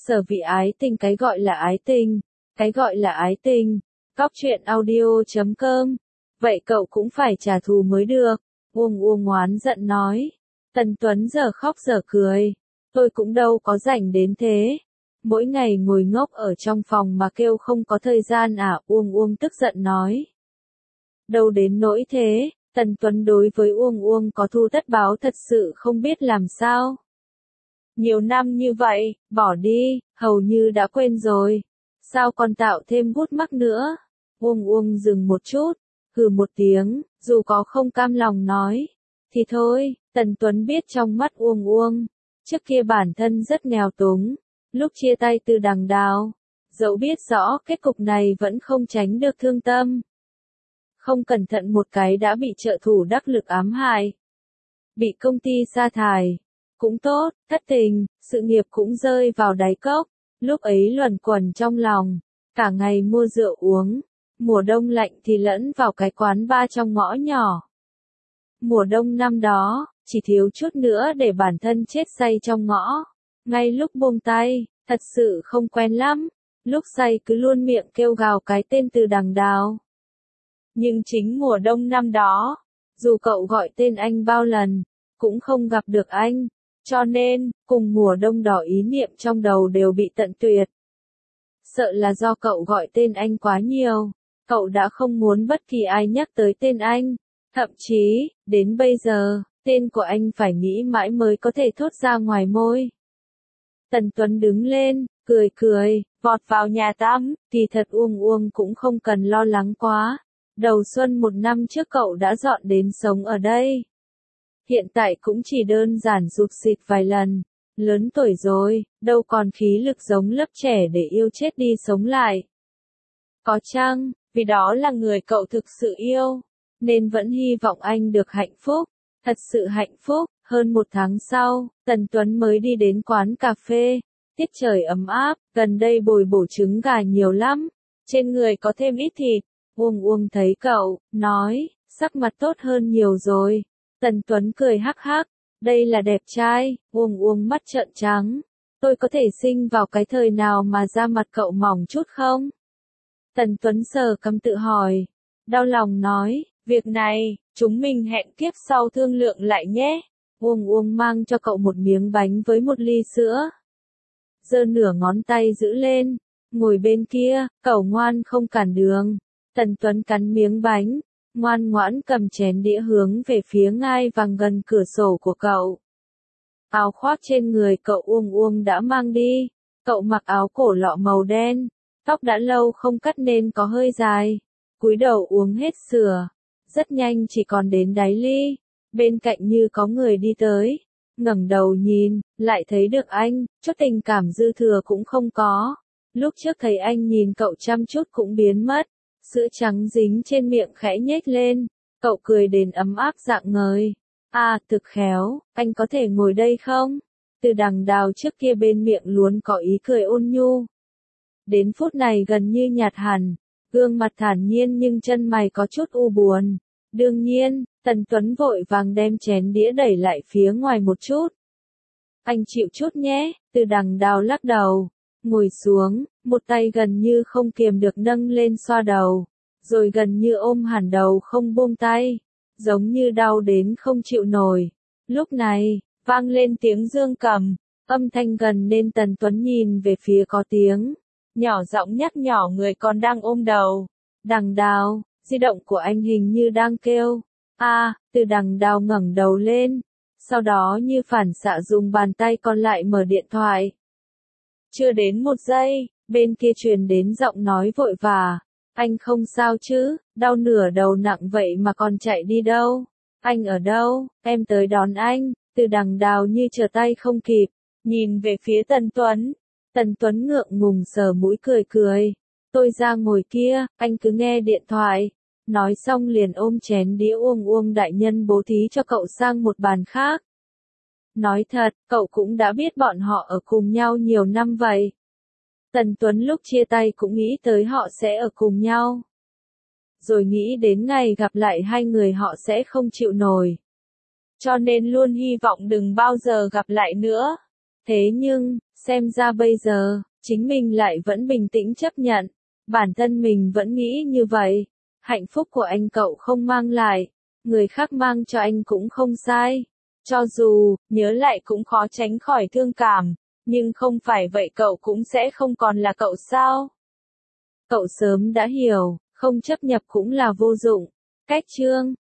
Sở vị ái tình, cái gọi là ái tình, cái gọi là ái tình. Góc truyện audio.com. Vậy cậu cũng phải trả thù mới được. Uông Uông oán giận nói. Tần Tuấn giờ khóc giờ cười. Tôi cũng đâu có rảnh đến thế. Mỗi ngày ngồi ngốc ở trong phòng mà kêu không có thời gian à? Uông Uông tức giận nói. Đâu đến nỗi thế, Tần Tuấn đối với Uông Uông có thù tất báo thật sự không biết làm sao. Nhiều năm như vậy, bỏ đi, hầu như đã quên rồi. Sao còn tạo thêm gút mắc nữa? Uông Uông dừng một chút, hừ một tiếng, dù có không cam lòng nói. Thì thôi, Tần Tuấn biết trong mắt Uông Uông, trước kia bản thân rất nghèo túng, lúc chia tay từ Đằng Đào, dẫu biết rõ kết cục này vẫn không tránh được thương tâm. Không cẩn thận một cái đã bị trợ thủ đắc lực ám hại. Bị công ty sa thải. Cũng tốt, thất tình, sự nghiệp cũng rơi vào đáy cốc. Lúc ấy luẩn quẩn trong lòng, cả ngày mua rượu uống. Mùa đông lạnh thì lẫn vào cái quán bar trong ngõ nhỏ. Mùa đông năm đó, chỉ thiếu chút nữa để bản thân chết say trong ngõ. Ngay lúc buông tay, thật sự không quen lắm. Lúc say cứ luôn miệng kêu gào cái tên Từ Đằng Đào. Nhưng chính mùa đông năm đó, dù cậu gọi tên anh bao lần, cũng không gặp được anh. Cho nên, cùng mùa đông đỏ ý niệm trong đầu đều bị tận tuyệt. Sợ là do cậu gọi tên anh quá nhiều, cậu đã không muốn bất kỳ ai nhắc tới tên anh. Thậm chí, đến bây giờ, tên của anh phải nghĩ mãi mới có thể thốt ra ngoài môi. Tần Tuấn đứng lên, cười cười, vọt vào nhà tắm, thì thật Uông Uông cũng không cần lo lắng quá. Đầu xuân một năm trước cậu đã dọn đến sống ở đây. Hiện tại cũng chỉ đơn giản rụt rịch vài lần. Lớn tuổi rồi, đâu còn khí lực giống lớp trẻ để yêu chết đi sống lại. Có chăng, vì đó là người cậu thực sự yêu, nên vẫn hy vọng anh được hạnh phúc. Thật sự hạnh phúc. Hơn một tháng sau, Tần Tuấn mới đi đến quán cà phê. Tiết trời ấm áp, gần đây bồi bổ trứng gà nhiều lắm. Trên người có thêm ít thịt. Uông Uông thấy cậu, nói, sắc mặt tốt hơn nhiều rồi. Tần Tuấn cười hắc hắc, đây là đẹp trai. Uông Uông mắt trợn trắng. Tôi có thể sinh vào cái thời nào mà da mặt cậu mỏng chút không? Tần Tuấn sờ cằm tự hỏi. Đau lòng nói, việc này, chúng mình hẹn kiếp sau thương lượng lại nhé. Uông Uông mang cho cậu một miếng bánh với một ly sữa. Giơ nửa ngón tay giữ lên, ngồi bên kia, cậu ngoan không cản đường. Tần Tuấn cắn miếng bánh, ngoan ngoãn cầm chén đĩa hướng về phía ngai vàng gần cửa sổ của cậu. Áo khoác trên người cậu Uông Uông đã mang đi, cậu mặc áo cổ lọ màu đen, tóc đã lâu không cắt nên có hơi dài, cúi đầu uống hết sữa, rất nhanh chỉ còn đến đáy ly, bên cạnh như có người đi tới, ngẩng đầu nhìn, lại thấy được anh, chút tình cảm dư thừa cũng không có, lúc trước thấy anh nhìn cậu chăm chút cũng biến mất. Sữa trắng dính trên miệng khẽ nhếch lên, cậu cười đến ấm áp rạng ngời. À, thực khéo, anh có thể ngồi đây không? Từ Đằng Đào trước kia bên miệng luôn có ý cười ôn nhu. Đến phút này gần như nhạt hẳn, gương mặt thản nhiên nhưng chân mày có chút u buồn. Đương nhiên, Tần Tuấn vội vàng đem chén đĩa đẩy lại phía ngoài một chút. Anh chịu chút nhé, Từ Đằng Đào lắc đầu. Ngồi xuống, một tay gần như không kiềm được nâng lên xoa đầu, rồi gần như ôm hẳn đầu không buông tay, giống như đau đến không chịu nổi. Lúc này, vang lên tiếng dương cầm, âm thanh gần nên Tần Tuấn nhìn về phía có tiếng, nhỏ giọng nhắc nhở người còn đang ôm đầu. Đằng Đào, di động của anh hình như đang kêu. Từ Đằng Đào ngẩng đầu lên, sau đó như phản xạ dùng bàn tay còn lại mở điện thoại. Chưa đến một giây, bên kia truyền đến giọng nói vội vã. Anh không sao chứ, đau nửa đầu nặng vậy mà còn chạy đi đâu? Anh ở đâu? Em tới đón anh. Từ Đằng Đào như trở tay không kịp, nhìn về phía Tần Tuấn. Tần Tuấn ngượng ngùng sờ mũi cười cười. Tôi ra ngồi kia, anh cứ nghe điện thoại. Nói xong liền ôm chén đĩa Uông Uông đại nhân bố thí cho cậu sang một bàn khác. Nói thật, cậu cũng đã biết bọn họ ở cùng nhau nhiều năm vậy. Tần Tuấn lúc chia tay cũng nghĩ tới họ sẽ ở cùng nhau. Rồi nghĩ đến ngày gặp lại hai người họ sẽ không chịu nổi. Cho nên luôn hy vọng đừng bao giờ gặp lại nữa. Thế nhưng, Xem ra bây giờ, chính mình lại vẫn bình tĩnh chấp nhận. Bản thân mình vẫn nghĩ như vậy. Hạnh phúc của anh cậu không mang lại, người khác mang cho anh cũng không sai. Cho dù, nhớ lại cũng khó tránh khỏi thương cảm, nhưng không phải vậy cậu cũng sẽ không còn là cậu sao? Cậu sớm đã hiểu, không chấp nhận cũng là vô dụng. Cách chương